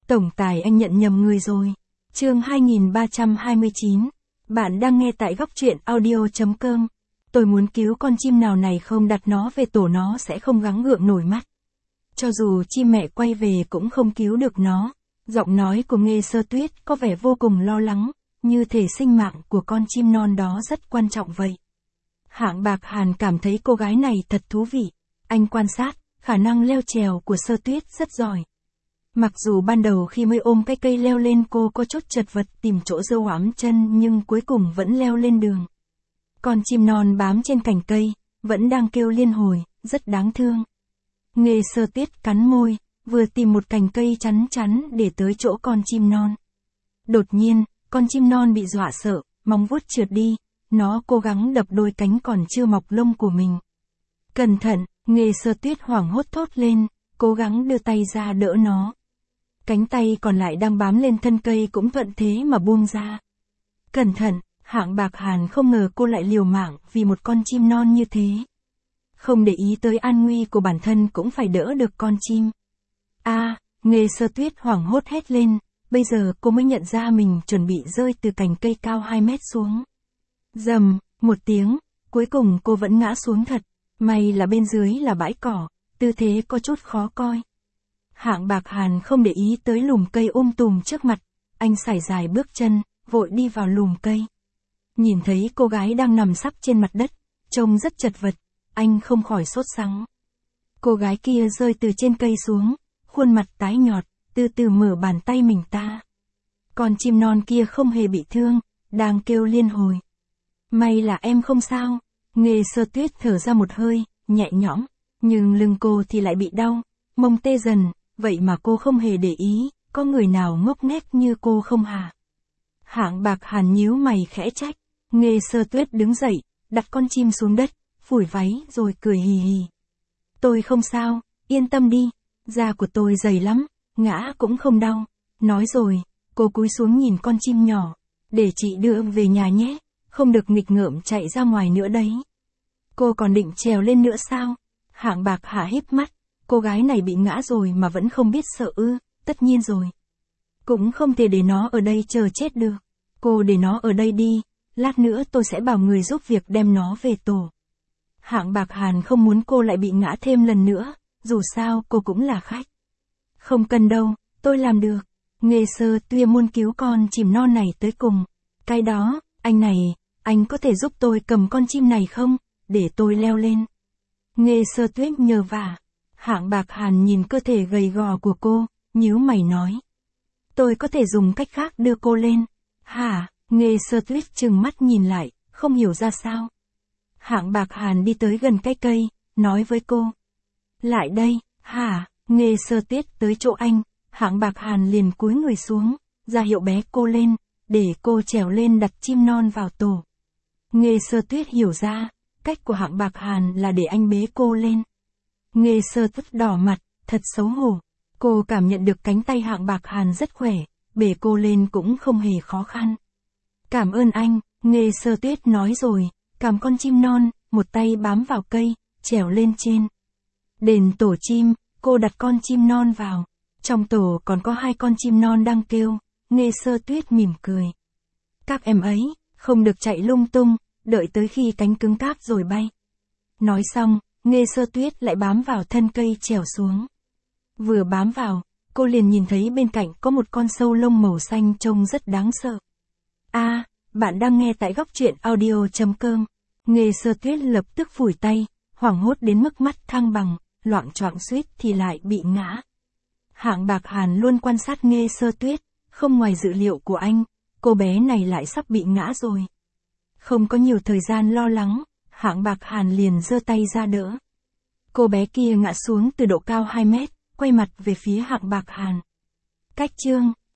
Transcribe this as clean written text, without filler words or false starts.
Tổng tài anh nhận nhầm người rồi. Chương 2329. Bạn đang nghe tại góc truyện audio.com. Tôi muốn cứu con chim nào này không đặt nó về tổ nó sẽ không gắng gượng nổi mắt. Cho dù chim mẹ quay về cũng không cứu được nó. Giọng nói của Nghê Sơ Tuyết có vẻ vô cùng lo lắng, như thể sinh mạng của con chim non đó rất quan trọng vậy. Hạng Bạc Hàn cảm thấy cô gái này thật thú vị. Anh quan sát, khả năng leo trèo của Sơ Tuyết rất giỏi. Mặc dù ban đầu khi mới ôm cái cây leo lên cô có chút chật vật tìm chỗ giơ oám chân nhưng cuối cùng vẫn leo lên đường. Con chim non bám trên cành cây, vẫn đang kêu liên hồi, rất đáng thương. Nghê Sơ Tuyết cắn môi, vừa tìm một cành cây chắn chắn để tới chỗ con chim non. Đột nhiên, con chim non bị dọa sợ, móng vuốt trượt đi, nó cố gắng đập đôi cánh còn chưa mọc lông của mình. Cẩn thận, Nghê Sơ Tuyết hoảng hốt thốt lên, cố gắng đưa tay ra đỡ nó. Cánh tay còn lại đang bám lên thân cây cũng thuận thế mà buông ra. Cẩn thận, Hạng Bạc Hàn không ngờ cô lại liều mạng vì một con chim non như thế. Không để ý tới an nguy của bản thân cũng phải đỡ được con chim. Nghê Sơ Tuyết hoảng hốt hét lên, bây giờ cô mới nhận ra mình chuẩn bị rơi từ cành cây cao 2 mét xuống. Rầm, một tiếng, cuối cùng cô vẫn ngã xuống thật, may là bên dưới là bãi cỏ, tư thế có chút khó coi. Hạng Bạc Hàn không để ý tới lùm cây tùm trước mặt, anh sải dài bước chân, vội đi vào lùm cây. Nhìn thấy cô gái đang nằm sắp trên mặt đất, trông rất chật vật, anh không khỏi sốt sắng. Cô gái kia rơi từ trên cây xuống, khuôn mặt tái nhợt, từ từ mở bàn tay mình ta. Con chim non kia không hề bị thương, đang kêu liên hồi. May là em không sao. Nghê Sơ Tuyết thở ra một hơi, nhẹ nhõm, nhưng lưng cô thì lại bị đau, mông tê dần, vậy mà cô không hề để ý, có người nào ngốc nghếch như cô không hả? Hạng Bạc Hàn nhíu mày khẽ trách. Nghê Sơ Tuyết đứng dậy, đặt con chim xuống đất, phủi váy rồi cười hì hì. Tôi không sao, yên tâm đi, da của tôi dày lắm, ngã cũng không đau. Nói rồi, cô cúi xuống nhìn con chim nhỏ, để chị đưa về nhà nhé, không được nghịch ngợm chạy ra ngoài nữa đấy. Cô còn định trèo lên nữa sao? Hạng Bạc Hà híp mắt, cô gái này bị ngã rồi mà vẫn không biết sợ ư? Tất nhiên rồi. Cũng không thể để nó ở đây chờ chết được. Cô để nó ở đây đi, lát nữa tôi sẽ bảo người giúp việc đem nó về tổ. Hạng Bạc Hàn không muốn cô lại bị ngã thêm lần nữa, dù sao cô cũng là khách. Không cần đâu, tôi làm được. Nghê Sơ Tuyết muốn cứu con chim non này tới cùng. Cái đó, anh này, anh có thể giúp tôi cầm con chim này không, để tôi leo lên. Nghê Sơ Tuyết nhờ vả. Hạng Bạc Hàn nhìn cơ thể gầy gò của cô, nhíu mày nói. Tôi có thể dùng cách khác đưa cô lên. Hả? Nghê Sơ Tuyết trừng mắt nhìn lại, không hiểu ra sao. Hạng Bạc Hàn đi tới gần cái cây, nói với cô. Lại đây, hả? Nghê Sơ Tuyết tới chỗ anh, Hạng Bạc Hàn liền cúi người xuống, ra hiệu bé cô lên, để cô trèo lên đặt chim non vào tổ. Nghê Sơ Tuyết hiểu ra, cách của Hạng Bạc Hàn là để anh bế cô lên. Nghê Sơ Tuyết đỏ mặt, thật xấu hổ. Cô cảm nhận được cánh tay Hạng Bạc Hàn rất khỏe, bế cô lên cũng không hề khó khăn. Cảm ơn anh, Nghê Sơ Tuyết nói rồi, cầm con chim non, một tay bám vào cây, trèo lên trên. Đền tổ chim, cô đặt con chim non vào. Trong tổ còn có 2 con chim non đang kêu, Nghê Sơ Tuyết mỉm cười. Các em ấy, không được chạy lung tung, đợi tới khi cánh cứng cáp rồi bay. Nói xong, Nghê Sơ Tuyết lại bám vào thân cây trèo xuống. Vừa bám vào, cô liền nhìn thấy bên cạnh có một con sâu lông màu xanh trông rất đáng sợ. Bạn đang nghe tại góc truyện audio.com. Nghê Sơ Tuyết lập tức phủi tay, hoảng hốt đến mức mắt thăng bằng, loạng choạng suýt thì lại bị ngã. Hạng Bạc Hàn luôn quan sát Nghê Sơ Tuyết, không ngoài dự liệu của anh, cô bé này lại sắp bị ngã rồi. Không có nhiều thời gian lo lắng, Hạng Bạc Hàn liền giơ tay ra đỡ. Cô bé kia ngã xuống từ độ cao 2 mét, quay mặt về phía Hạng Bạc Hàn. Cách chương